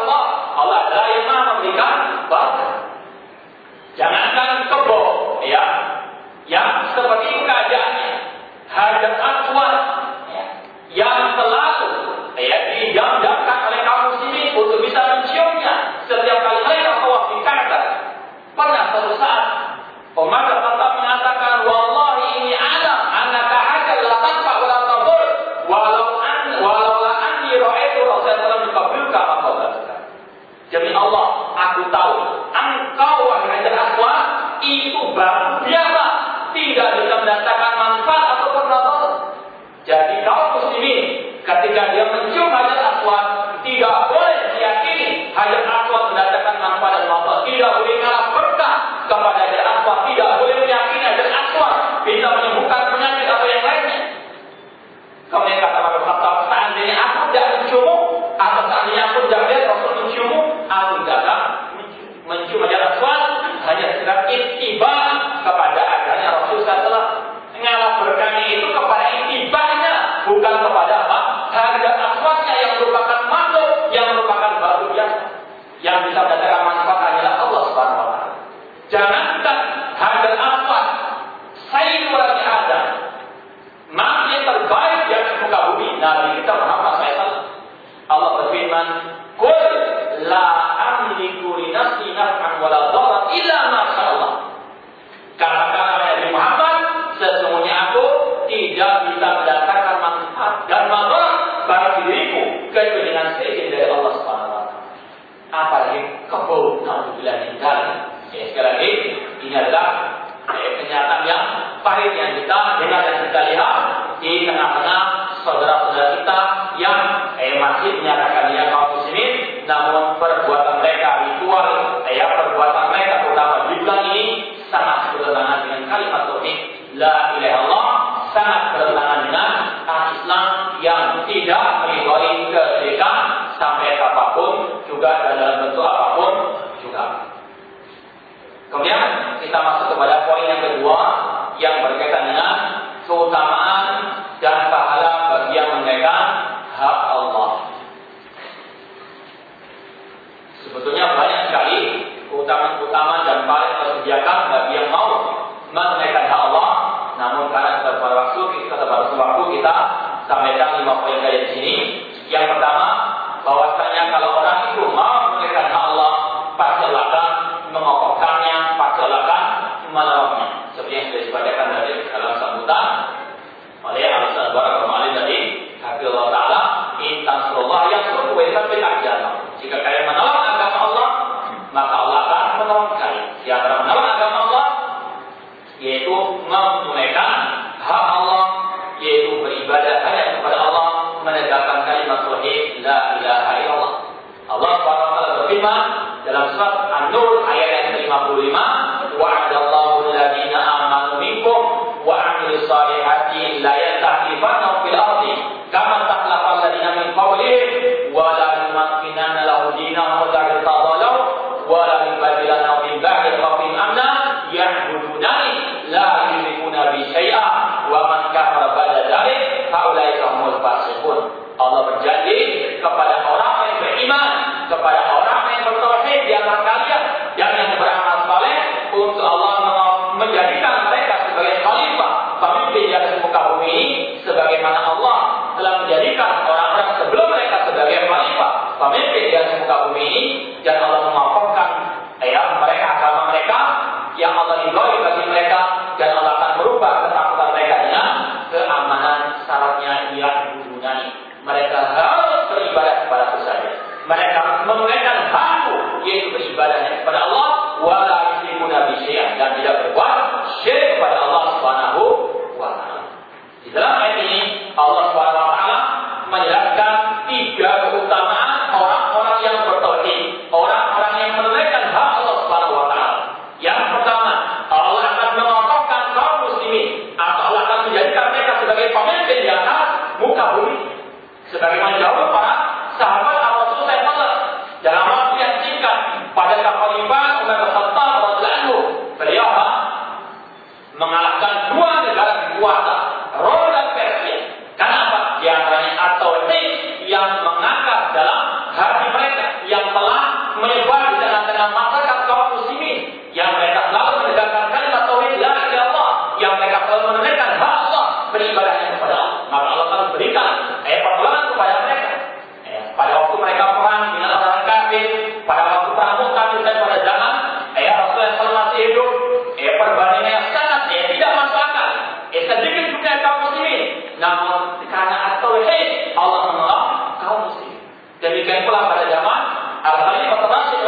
Hajar Aswad mendatangkan manfaat dan manfaat. Tidak boleh ngalah berkah kepada Hajar Aswad. Tidak boleh meyakini Hajar Aswad bisa menyembuhkan penyakit atau yang lainnya. Kemudian kata Umar bin Khattab, seandainya aku tidak menciummu, atau seandainya aku tidak lihat Rasul menciummu, aku tidak akan mencium Hajar Aswad. Hanya sekedar ittiba kepada ajarannya Rasul SAW. Ngalah berkahnya itu kepada ittibanya, bukan kepada apa? Hajar Aswadnya yang merupakan makhluk, yang merupakan batu biasa. Yang bisa mendatangkan manfaat hanyalah Allah Subhanahu wa taala. Jangankan Hajar Aswad, Sayyidul Walad Adam, manusia terbaik di atas muka bumi, Nabi kita Muhammad SAW. Allah berfirman, "Qul la amliku li nafsi naf'an wa la dharran illa ma syaa Allah." Katakanlah Nabi Muhammad, sesungguhnya aku tidak bisa mendatangkan manfaat dan madarat bagi diriku kecuali dengan seizin dari Allah Subhanahu wa taala. Apalagi kebun naudzubillah min dzalik. Sekali lagi, ini adalah kenyataan yang pahit yang kita dengar dan kita lihat di tengah-tengah saudara-saudara kita yang masih menyatakan dia kaum muslimin, namun perbuatan mereka ritual, perbuatan mereka terutama di bulan ini sangat bertentangan dengan kalimat tauhid la ilaha illallah, sangat bertentangan dengan Islam yang tidak meridhoi kesyirikan sampai apapun juga dan dalam bentuk apapun juga. Kemudian kita masuk kepada poin yang kedua yang berkaitan dengan keutamaan dan pahala bagi yang menunaikan hak Allah. Sebetulnya banyak sekali keutamaan dan pahala yang disediakan bagi yang mau menunaikan hak Allah. Namun karena keterbatasan waktu kita sampaikan 5 poin dari sini. Yang pertama, bahwasanya kalau orang itu mau menunaikan hak Allah, pasti Allah akan mengokohkannya, pasti Allah akan menolongnya. Seperti yang sudah dibacakan dari dalam sambutan oleh Al-Ustaz Barak Al-Ma'ali tadi, Hafizullah Ta'ala, intan surullah yang suruh sampai ajalah. Jika kalian menolong agama Allah, maka Allah akan menolong kalian. Di antara menolong agama Allah, yaitu menunaikan hak Allah, yaitu beribadah hanya kepada Allah, menegakkan kalimat tauhid la ilaha illallah. Allah Subhanahu wa taala berfirman dalam surat An-Nur ayat yang ke-55, wa'adallahu alladziina aamanu minkum wa 'amilus shalihati la yastahlifanahum fil ardi kama takhlafa alladziina min qablihim wa la yumakkinanna lahum dinahum alladzi irtadaa lahum wa la yubaddilannahum min ba'di khawfihim amna ya'budunani la yusyrikuna bi syai'a wa man kafara ba'da dzalik fa ulaika humul fasiqun. Allah berjanji kepada orang yang beriman, kepada orang yang bertauhid di antara kalian dan yang beramal saleh, untuk Allah menjadikan mereka sebagai khalifah, pemimpin di atas muka bumi ini, sebagaimana Allah telah menjadikan orang-orang sebelum mereka sebagai khalifah, pemimpin di atas muka bumi ini, dan Allah mengokohkan mereka agama mereka yang Allah ridhoi bagi mereka, dan Allah akan merubah ketakutan mereka dengan keamanan. Syaratnya yang budunani, mereka harus beribadah kepada aku saja. Mereka menunaikan hakku, yaitu beribadahnya kepada Allah, wala yusyrikuna bi syai'an, dan tidak berbuat syirik kepada Allah Subhanahu wa taala. Di dalam ayat ini Allah Subhanahu wa taala menjelaskan 3 keutamaan orang-orang yang bertauhid, orang-orang yang menunaikan hak Allah Subhanahu wa taala. Yang pertama, Allah akan mengokohkan kaum muslimin, atau Allah akan menjadikan mereka sebagai pemimpin di atas muka bumi. Sebagaimana jauh para sahabat Rasul SAW dalam waktu yang singkat pada Khalifah Umar bin Khattab radhiyallahu anhu, beliau mengalahkan 2 negara berkuasa, Rom dan Persia. Kenapa? Di antaranya at-tauhid yang mengakar dalam hati mereka, yang telah menyebar di tengah-tengah masyarakat kaum muslimin, yang mereka selalu menegakkan kalimat tauhid la ilaha illallah, yang mereka selalu menunaikan hak Allah, beribadahnya kepada Allah. Maka Allah akan berikan pertolongan kepada mereka. Pada waktu mereka perang dengan orang kafir, pada waktu perang Mu'tah dan pada zaman Rasulullah SAW masih hidup, perbandingan yang sangat tidak masuk akal. Sedikit juga kaum muslimin, namun karena at-tauhid Allah menolong kaum muslimin. Demikian pula pada zaman Al-Khalifah Rasul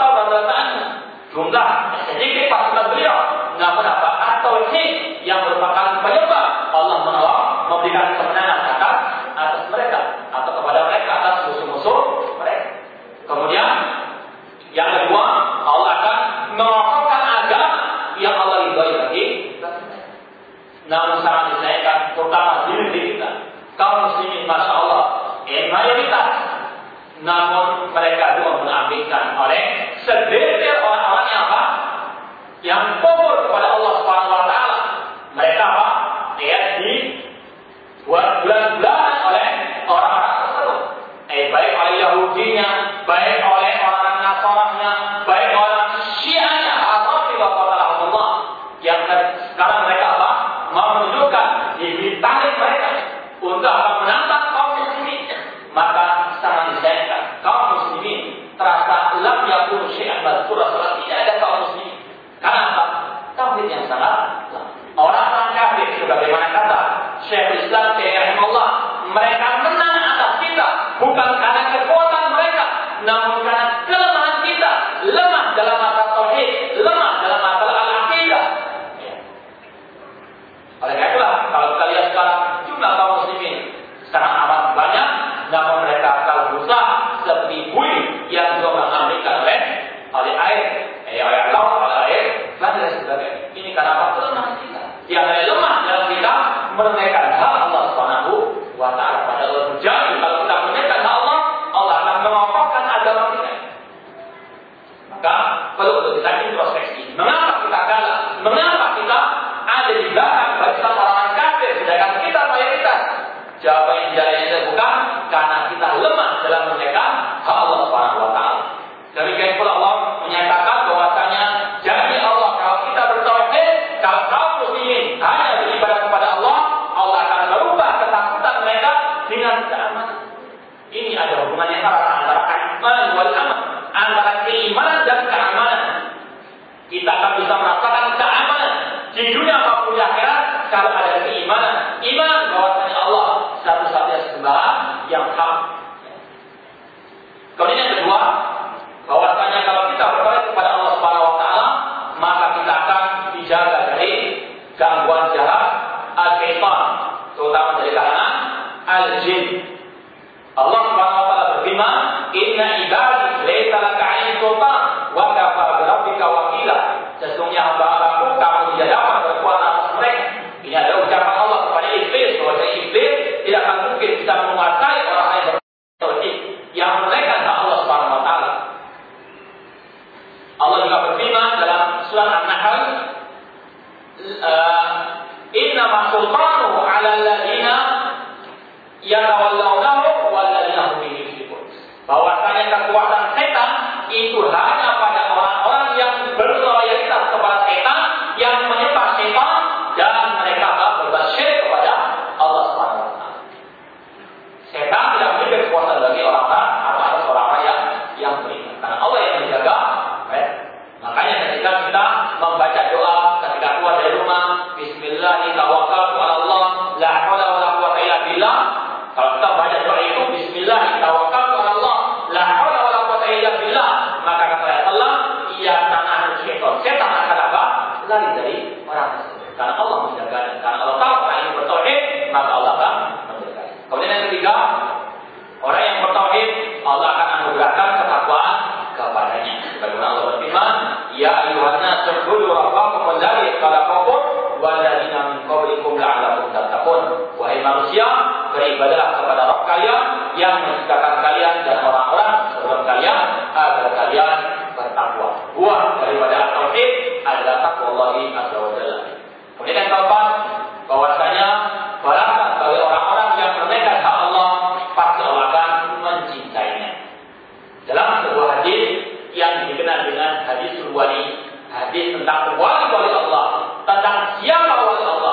jumlah sedikit pasukan beliau, namun apa? At-tauhid yang merupakan penyebab Allah menolong, memberikan kemenangan atas mereka, atau kepada mereka atas musuh-musuh mereka. Kemudian namun mereka juga mengambilkan oleh segelintir orang-orang yang apa? Yang kufur kepada Allah Subhanahu wa taala. Mereka apa? Ya, dibuat bulan-bulanan oleh orang-orang tersebut. Baik oleh Yahudinya, baik oleh orang Nasrani, baik orang Syiahnya atau Allah yang sekarang mereka apa? Menunjukkan ditarik mereka untuk menantang kaum muslimin. Maka sangat disayangkan kaum muslimin terasa lam yakun syai'an madhkura, tidak ada kaum muslimin. Karena apa? Tauhid yang salah. Orang-orang kafir sebagaimana kata Syekhul Islam rahimahullah, mereka menang atas kita bukan karena kekuatan mereka, namun karena kelemahan kita, lemah dalam masalah tauhid, lemah dalam masalah al-aqidah. Oleh karena itulah kalau kita lihat sekarang jumlah kaum muslimin sangat amat banyak, namun mereka kalau berusaha seperti buih yang juga mengambilkan oleh air, oleh laut, oleh air, dan sebagainya. Ini karena apa? Kelemahan kita. Yang lemah dalam kita menunaikan hak Allah Subhanahu wa taala. Padahal terjadi kalau kita menunaikan hak Allah, Allah akan mengokohkan agama kita. Maka perlu untuk kita introspeksi. Mengapa kita kalah? Mengapa kita ada di belakang barisan orang kafir sedangkan kita mayoritas? Jawabannya tidak bukan karena kita lemah dalam menunaikan hak Allah Subhanahu wa taala. Demikian pula Allah menyatakan bahwasanya janji Allah kalau kita bertauhid, kalau kaum muslimin hanya beribadah kepada Allah, Allah akan merubah ketakutan mereka dengan keamanan. Ini ada hubungannya antara iman wal aman, antara keimanan dan keamanan. Kita akan bisa merasakan keamanan di dunia maupun di akhirat kalau ada keimanan. Iman bahwasanya Allah satu-satunya sembahan yang hak. Kemudian yang kedua, bahwasanya kalau kita bertauhid kepada Allah Subhanahu wa taala, maka kita akan dijaga dari gangguan jahat al-syaitan, terutama dari kalangan al-jin. Allah Subhanahu wa taala berfirman, "Inna ibadi laysa laka 'alaihim sultan wa kafa bi rabbika wakila." Sesungguhnya hamba-hambaku kamu tidak dapat berkuasa atas mereka. Ini adalah ucapan Allah kepada iblis, bahwa iblis tidak akan mungkin bisa menguasai orang yang bertauhid, yang menunaikan hak Allah Subhanahu wa taala. Allah juga berfirman dalam surat An-Nahl, "Inna ma sultanuhu 'ala alladziina yatawallawnahu wal ladziina hum bihi yusyrikun." Bahwasanya kekuasaan setan itu hanya pada orang-orang yang berloyalitas kepada setan, yang menyembah setan dan mereka berbuat syirik kepada Allah Subhanahu wa taala. Setan tidak memiliki kekuasaan bagi orang-orang atau orang-orang yang beriman, karena Allah yang menjaga. Makanya ketika kita membaca doa ketika keluar dari rumah, Bismillah tawakkaltu 'ala Allah, la haula wala quwwata illa billah. Kalau kita baca doa itu Bismillah tawakkaltu 'ala Allah, la haula wala quwwata illa billah, maka kata Allah, ia tanah syaitan. Setan akan apa? Lari dari orang tersebut. Karena Allah menjaganya. Karena Allah tahu orang ini bertauhid, maka Allah akan menjaganya. Kemudian yang ketiga, orang yang bertauhid, Allah akan anugerahkan ketakwaan kepadanya. Sebagaimana Allah berfirman, "Ya ayyuhan nas u'budu rabbakum alladzi khalaqakum wal ladzina min qablikum la'allakum tattaqun." Wahai manusia, beribadahlah kepada Rabb kalian yang menciptakan kalian dan orang-orang sebelum kalian agar kalian bertakwa. Buah daripada tauhid adalah taqwallahi azza wa jalla. Kemudian yang keempat, bahwasanya balasan bagi orang-orang yang menunaikan hak Allah, pasti Allah akan mencintainya. Dalam sebuah hadis yang dikenal dengan hadis wali, hadis tentang wali Allah, tentang siapa wali Allah,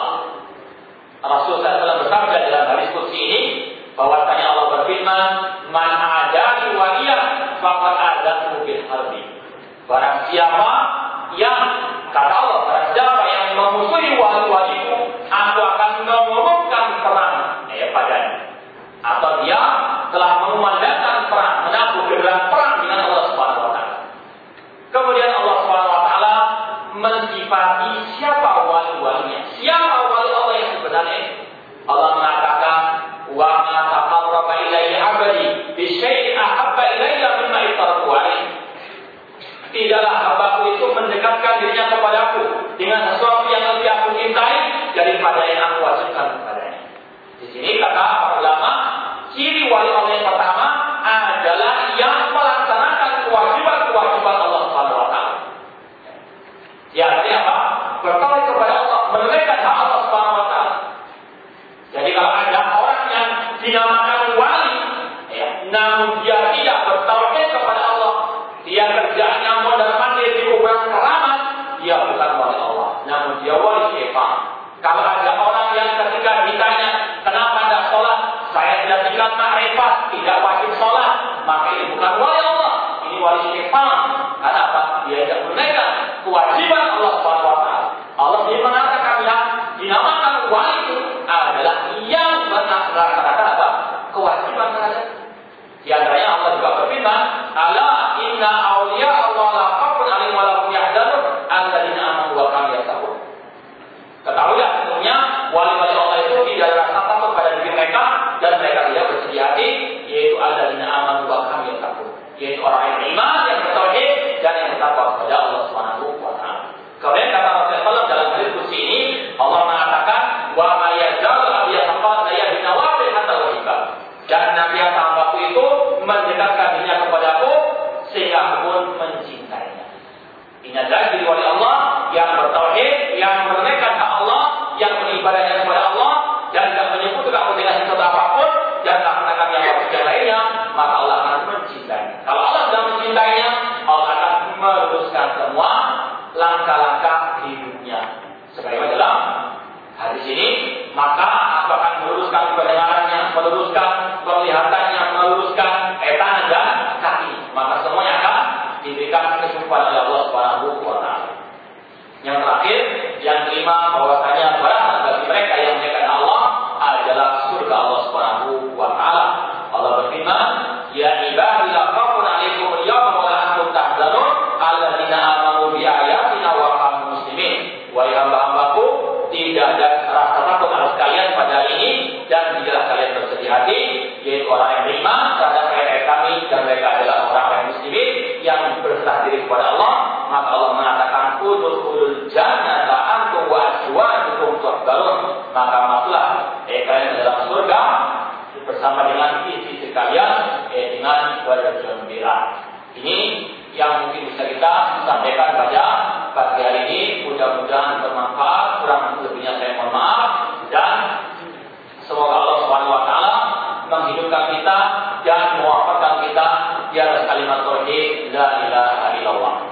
Rasulullah SAW bersabda dalam hadis qudsi ini, bahwasanya Allah berfirman, "Man adani waliyan faqad adzantu bil harbi." Barang siapa yang, kata Allah, barang siapa yang memusuhi wali-waliku, aku akan mengumumkan perang padanya. Atau dia telah mengumandangkan perang, menabuh gelar perang dengan Allah Subhanahu wa taala. Kemudian Allah Subhanahu wa taala mensifati siapa wali-walinya, siapa wali Allah yang sebenarnya. Allah mengatakan, "Wa ma taqarraba ilayya 'abdi bi syai'in ahabba ilayya mimma iftaratu 'alaihi." Tidaklah hambaku itu mendekatkan dirinya kepadaku dengan sesuatu yang lebih aku cintai daripada yang aku wajibkan kepadanya. Di sini kata para ulama, ciri wali Allah yang pertama adalah dia kerjaannya mondar-mandir di kuburan keramat, dia bukan wali Allah, namun dia wali syaitan. Kalau ada orang yang ketika ditanya kenapa tidak sholat, saya tidak tinggal makrifat, tidak wajib sholat, maka ini bukan wali Allah, ini wali syaitan. Karena apa? Dia tidak menunaikan kewajiban Allah SWT. Allah sendiri mengatakan yang dinamakan wali itu adalah yang melaksanakan apa? Kewajiban terhadap. Di antaranya Allah juga berfirman, "Ala inna awliya Allah la khaufun 'alaihim wa la hum yahzanun alladzina amanu wa kanu yattaqun." Ketahuilah sesungguhnya wali-wali Allah itu tidak ada rasa takut pada diri mereka dan mereka tidak bersedih hati, yaitu alladzina amanu wa kanu yattaqun, yaitu orang yang beriman, yang bertauhid dan yang bertakwa kepada Allah Subhanahu wa taala. Kemudian kata Rasulullah dalam hadis qudsi ini, Allah mengatakan, "Wa may yazalu abiyataqat la yabina wa hatta wahibah." Dan Nabi yang hambaku itu mendekatkan dirinya kepadaku sehingga pun mencintainya. Ini adalah diri wali Allah yang bertauhid, yang menunaikan hak Allah, yang beribadahnya kepada Allah dan tidak menyebutkan Allah dengan sesuatu apapun dan tak menangkap yang wajib lainnya, maka Allah akan mencintainya. Kalau Allah sudah mencintainya, Allah akan meluruskan semua langkah-langkah hidupnya. Sebagaimana dalam hadis ini, maka akan meluruskan pendengarannya, meluruskan penglihatannya, meluruskan tangan dan kaki. Maka semuanya akan diberikan kesukaan oleh Allah Subhanahu wa taala. Yang terakhir, yang kelima, bahwasanya balasan bagi mereka yang menyekat Allah adalah surga Allah Subhanahu wa taala. Allah berfirman, "Ya ibadi la khaufun 'alaikum al-yawma wa la antum tahzanun alladzina amanu bi ayatina wa kanu muslimin." Wahai hamba-hambaku, tidak ada rasa takut atas kalian pada hari ini dan tidaklah kalian bersedih hati, yaitu orang yang beriman terhadap ayat kami dan mereka adalah orang-orang muslimin yang berserah diri kepada Allah. Maka Allah mengatakan, "Udkhulul jannata antum wa azwajukum tuhbarun." Maka masuklah kalian dalam surga bersama dengan istri kalian dengan wajah gembira. Ini yang mungkin bisa kita sampaikan pada pagi hari ini. Mudah-mudahan bermanfaat. Kurang lebihnya saya mohon maaf, dan semoga Allah Subhanahu wa taala menghidupkan kita dan mewafaqkan kita di atas kalimat tauhid la ilaha illallah.